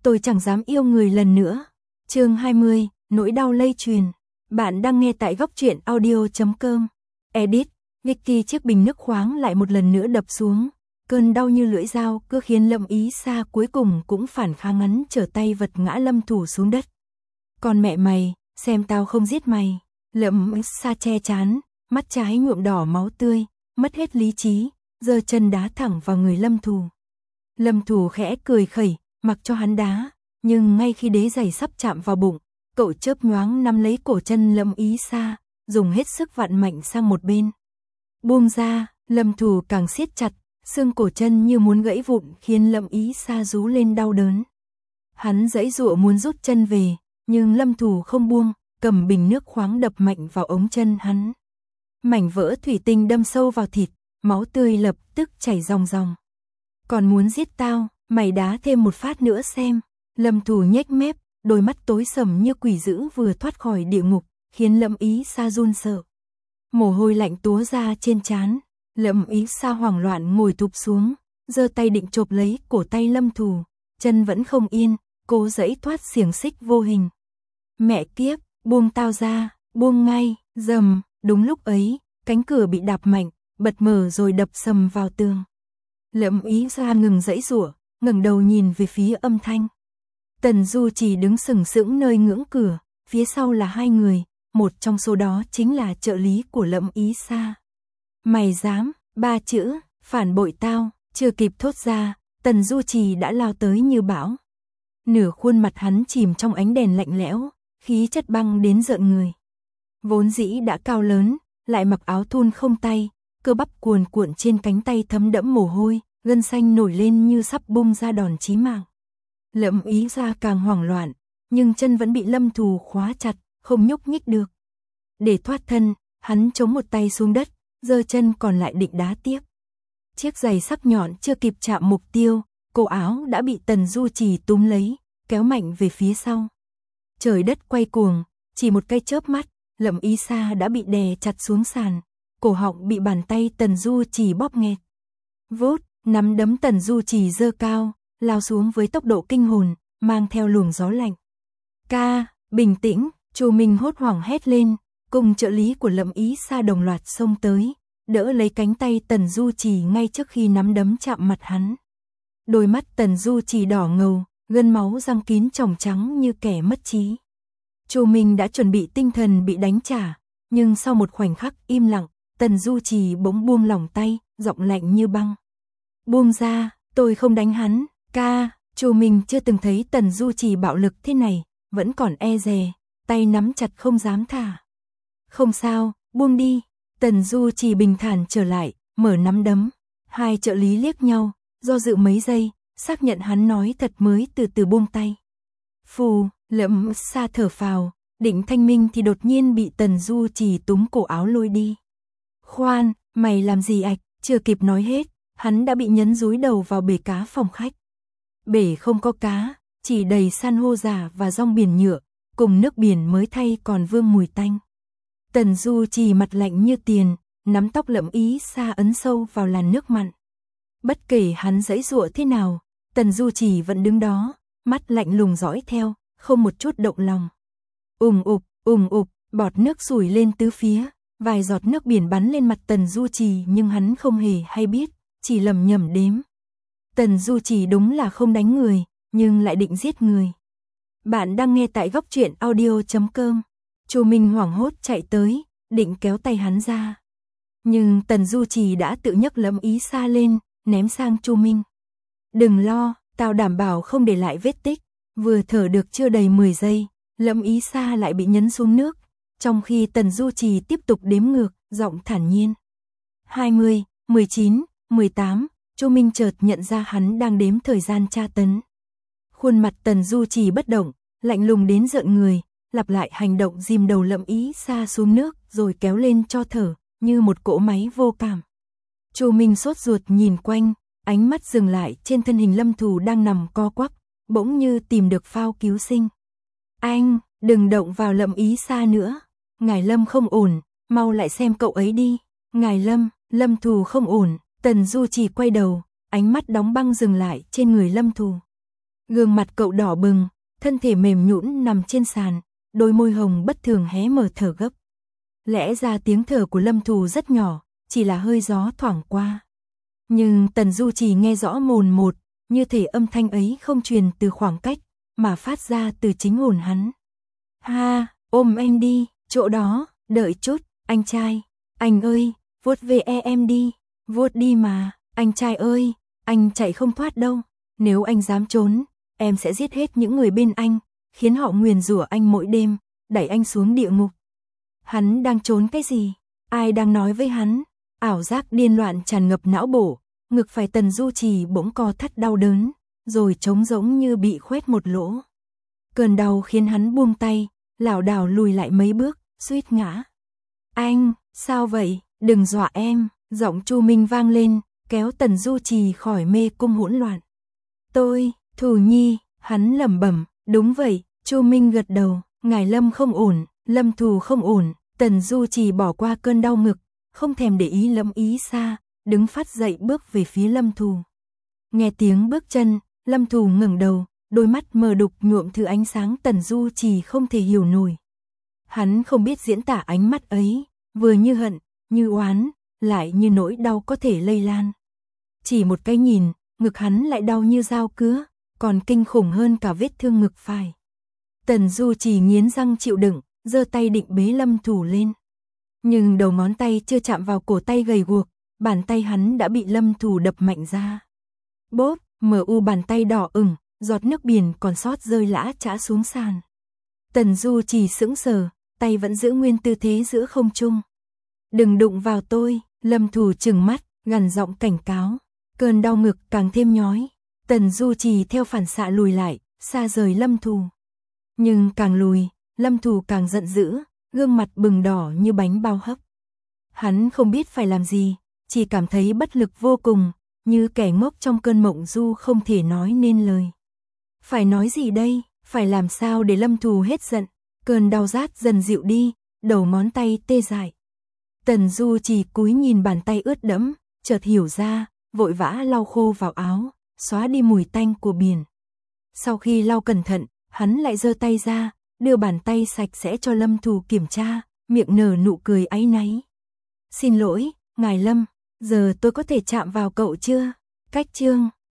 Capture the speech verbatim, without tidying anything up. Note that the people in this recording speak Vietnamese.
tôi chẳng dám yêu người lần nữa. Chương hai mươi, nỗi đau lây truyền. Bạn đang nghe tại góc truyện audio chấm com. Edit, Vicky chiếc bình nước khoáng lại một lần nữa đập xuống. Cơn đau như lưỡi dao cứ khiến Lâm Ý Sa cuối cùng cũng phản kháng ngắn trở tay vật ngã Lâm Thủ xuống đất. Còn mẹ mày, xem tao không giết mày. Lâm Ý Sa che chán, mắt trái nhuộm đỏ máu tươi, mất hết lý trí, giơ chân đá thẳng vào người Lâm Thủ. Lâm Thủ khẽ cười khẩy, mặc cho hắn đá, nhưng ngay khi đế giày sắp chạm vào bụng, cậu chớp nhoáng nắm lấy cổ chân Lâm Ý Sa, dùng hết sức vặn mạnh sang một bên. Buông ra, Lâm Thủ càng siết chặt, xương cổ chân như muốn gãy vụn khiến Lâm Ý Sa rú lên đau đớn. Hắn giãy giụa muốn rút chân về, nhưng Lâm Thủ không buông, cầm bình nước khoáng đập mạnh vào ống chân hắn. Mảnh vỡ thủy tinh đâm sâu vào thịt, máu tươi lập tức chảy ròng ròng. Còn muốn giết tao, mày đá thêm một phát nữa xem. Lâm Thủ nhếch mép, đôi mắt tối sầm như quỷ dữ vừa thoát khỏi địa ngục, khiến Lâm Ý Sa run sợ. Mồ hôi lạnh túa ra trên trán. Lâm Ý Sa hoảng loạn ngồi thụp xuống, giơ tay định chộp lấy cổ tay Lâm Thủ, chân vẫn không yên, cố giãy thoát xiềng xích vô hình. Mẹ kiếp, buông tao ra, buông ngay, rầm, đúng lúc ấy, cánh cửa bị đạp mạnh, bật mở rồi đập sầm vào tường. Lâm Ý Sa ngừng giãy giụa, ngẩng đầu nhìn về phía âm thanh. Tần Du Chỉ đứng sừng sững nơi ngưỡng cửa, phía sau là hai người, một trong số đó chính là trợ lý của Lâm Ý Sa. Mày dám, ba chữ, phản bội tao, chưa kịp thốt ra, Tần Du Chỉ đã lao tới như bão. Nửa khuôn mặt hắn chìm trong ánh đèn lạnh lẽo, khí chất băng đến rợn người. Vốn dĩ đã cao lớn, lại mặc áo thun không tay, cơ bắp cuồn cuộn trên cánh tay thấm đẫm mồ hôi, gân xanh nổi lên như sắp bung ra đòn chí mạng. Lâm Ý Sa càng hoảng loạn, nhưng chân vẫn bị Lâm Thủ khóa chặt, không nhúc nhích được. Để thoát thân, hắn chống một tay xuống đất, giơ chân còn lại định đá tiếp. Chiếc giày sắc nhọn chưa kịp chạm mục tiêu, cổ áo đã bị Tần Du Chỉ túm lấy, kéo mạnh về phía sau. Trời đất quay cuồng, chỉ một cái chớp mắt, Lâm Ý Sa đã bị đè chặt xuống sàn, cổ họng bị bàn tay Tần Du Chỉ bóp nghẹt. Vút, nắm đấm Tần Du Chỉ giơ cao, lao xuống với tốc độ kinh hồn, mang theo luồng gió lạnh. Ca, bình tĩnh, Chu Minh hốt hoảng hét lên, cùng trợ lý của Lâm Ý Sa đồng loạt xông tới, đỡ lấy cánh tay Tần Du Chỉ ngay trước khi nắm đấm chạm mặt hắn. Đôi mắt Tần Du Chỉ đỏ ngầu, gân máu răng kín tròng trắng như kẻ mất trí. Chu Minh đã chuẩn bị tinh thần bị đánh trả, nhưng sau một khoảnh khắc im lặng, Tần Du Chỉ bỗng buông lỏng tay, giọng lạnh như băng. Buông ra, tôi không đánh hắn, ca. Chu Minh chưa từng thấy Tần Du Chỉ bạo lực thế này, vẫn còn e dè, tay nắm chặt không dám thả. Không sao, buông đi. Tần Du Chỉ bình thản trở lại, mở nắm đấm. Hai trợ lý liếc nhau, do dự mấy giây, xác nhận hắn nói thật mới từ từ buông tay. Phù, Lâm Sa thở phào, định thanh minh thì đột nhiên bị Tần Du Chỉ túm cổ áo lôi đi. Khoan, mày làm gì ạch? Chưa kịp nói hết, hắn đã bị nhấn dúi đầu vào bể cá phòng khách. Bể không có cá, chỉ đầy san hô già và rong biển nhựa, cùng nước biển mới thay còn vương mùi tanh. Tần Du Chỉ mặt lạnh như tiền, nắm tóc Lâm Ý Sa ấn sâu vào làn nước mặn. Bất kể hắn giãy giụa thế nào, Tần Du Chỉ vẫn đứng đó, mắt lạnh lùng dõi theo, không một chút động lòng. Ùng ục, ùng ục, bọt nước sủi lên tứ phía, vài giọt nước biển bắn lên mặt Tần Du Chỉ nhưng hắn không hề hay biết, chỉ lầm nhầm đếm. Tần Du Chỉ đúng là không đánh người, nhưng lại định giết người. Bạn đang nghe tại góc truyện audio chấm com. Chu Minh hoảng hốt chạy tới, định kéo tay hắn ra. Nhưng Tần Du Chỉ đã tự nhấc Lâm Ý Sa lên, ném sang Chu Minh. Đừng lo, tao đảm bảo không để lại vết tích. Vừa thở được chưa đầy mười giây, Lâm Ý Sa lại bị nhấn xuống nước, trong khi Tần Du Chỉ tiếp tục đếm ngược, giọng thản nhiên. hai mươi, mười chín, mười tám, Chu Minh chợt nhận ra hắn đang đếm thời gian tra tấn. Khuôn mặt Tần Du Chỉ bất động, lạnh lùng đến rợn người, lặp lại hành động dìm đầu Lâm Ý Sa xuống nước rồi kéo lên cho thở, như một cỗ máy vô cảm. Chu Minh sốt ruột nhìn quanh, ánh mắt dừng lại trên thân hình Lâm Thủ đang nằm co quắp, bỗng như tìm được phao cứu sinh. Anh, đừng động vào Lâm Ý Sa nữa. Ngài Lâm không ổn, mau lại xem cậu ấy đi. Ngài Lâm, Lâm Thủ không ổn. Tần Du Chỉ quay đầu, ánh mắt đóng băng dừng lại trên người Lâm Thủ. Gương mặt cậu đỏ bừng, thân thể mềm nhũn nằm trên sàn, đôi môi hồng bất thường hé mở thở gấp. Lẽ ra tiếng thở của Lâm Thù rất nhỏ, chỉ là hơi gió thoảng qua. Nhưng Tần Du Trì nghe rõ mồn một, như thể âm thanh ấy không truyền từ khoảng cách, mà phát ra từ chính hồn hắn. Ha, ôm em đi, chỗ đó, đợi chút, anh trai, anh ơi, vuốt về em đi, vuốt đi mà, anh trai ơi, anh chạy không thoát đâu, nếu anh dám trốn, em sẽ giết hết những người bên anh, khiến họ nguyền rủa anh mỗi đêm, đẩy anh xuống địa ngục. Hắn đang trốn cái gì? Ai đang nói với hắn? Ảo giác điên loạn tràn ngập não bộ, ngực phải Tần Du Trì bỗng co thắt đau đớn, rồi trống rỗng như bị khoét một lỗ. Cơn đau khiến hắn buông tay, lảo đảo lùi lại mấy bước, suýt ngã. Anh, sao vậy? Đừng dọa em, giọng Chu Minh vang lên, kéo Tần Du Trì khỏi mê cung hỗn loạn. Tôi, Thù Nhi, hắn lẩm bẩm, đúng vậy, Chu Minh gật đầu, ngài Lâm không ổn, Lâm Thù không ổn. Tần Du Trì bỏ qua cơn đau ngực, không thèm để ý Lâm Ý Sa, đứng phát dậy bước về phía Lâm Thù. Nghe tiếng bước chân, Lâm Thù ngẩng đầu, đôi mắt mờ đục nhuộm thứ ánh sáng Tần Du Trì không thể hiểu nổi. Hắn không biết diễn tả ánh mắt ấy, vừa như hận, như oán, lại như nỗi đau có thể lây lan. Chỉ một cái nhìn, ngực hắn lại đau như dao cứa, còn kinh khủng hơn cả vết thương ngực phải. Tần Du Trì nghiến răng chịu đựng, giơ tay định bế Lâm Thù lên. Nhưng đầu ngón tay chưa chạm vào cổ tay gầy guộc, bàn tay hắn đã bị Lâm Thù đập mạnh ra. Bốp, mờ u bàn tay đỏ ửng, giọt nước biển còn sót rơi lã chã xuống sàn. Tần Du Trì sững sờ, tay vẫn giữ nguyên tư thế giữa không trung. Đừng đụng vào tôi, Lâm Thù trừng mắt, gằn giọng cảnh cáo. Cơn đau ngực càng thêm nhói. Tần Du Trì theo phản xạ lùi lại, xa rời Lâm Thù. Nhưng càng lùi, Lâm Thù càng giận dữ, gương mặt bừng đỏ như bánh bao hấp. Hắn không biết phải làm gì, chỉ cảm thấy bất lực vô cùng, như kẻ ngốc trong cơn mộng du không thể nói nên lời. Phải nói gì đây, phải làm sao để Lâm Thù hết giận, cơn đau rát dần dịu đi, đầu ngón tay tê dại. Tần Du Trì cúi nhìn bàn tay ướt đẫm, chợt hiểu ra, vội vã lau khô vào áo, xóa đi mùi tanh của biển. Sau khi lau cẩn thận, hắn lại giơ tay ra, đưa bàn tay sạch sẽ cho Lâm Thù kiểm tra, miệng nở nụ cười áy náy. Xin lỗi, ngài Lâm, giờ tôi có thể chạm vào cậu chưa? Cách chương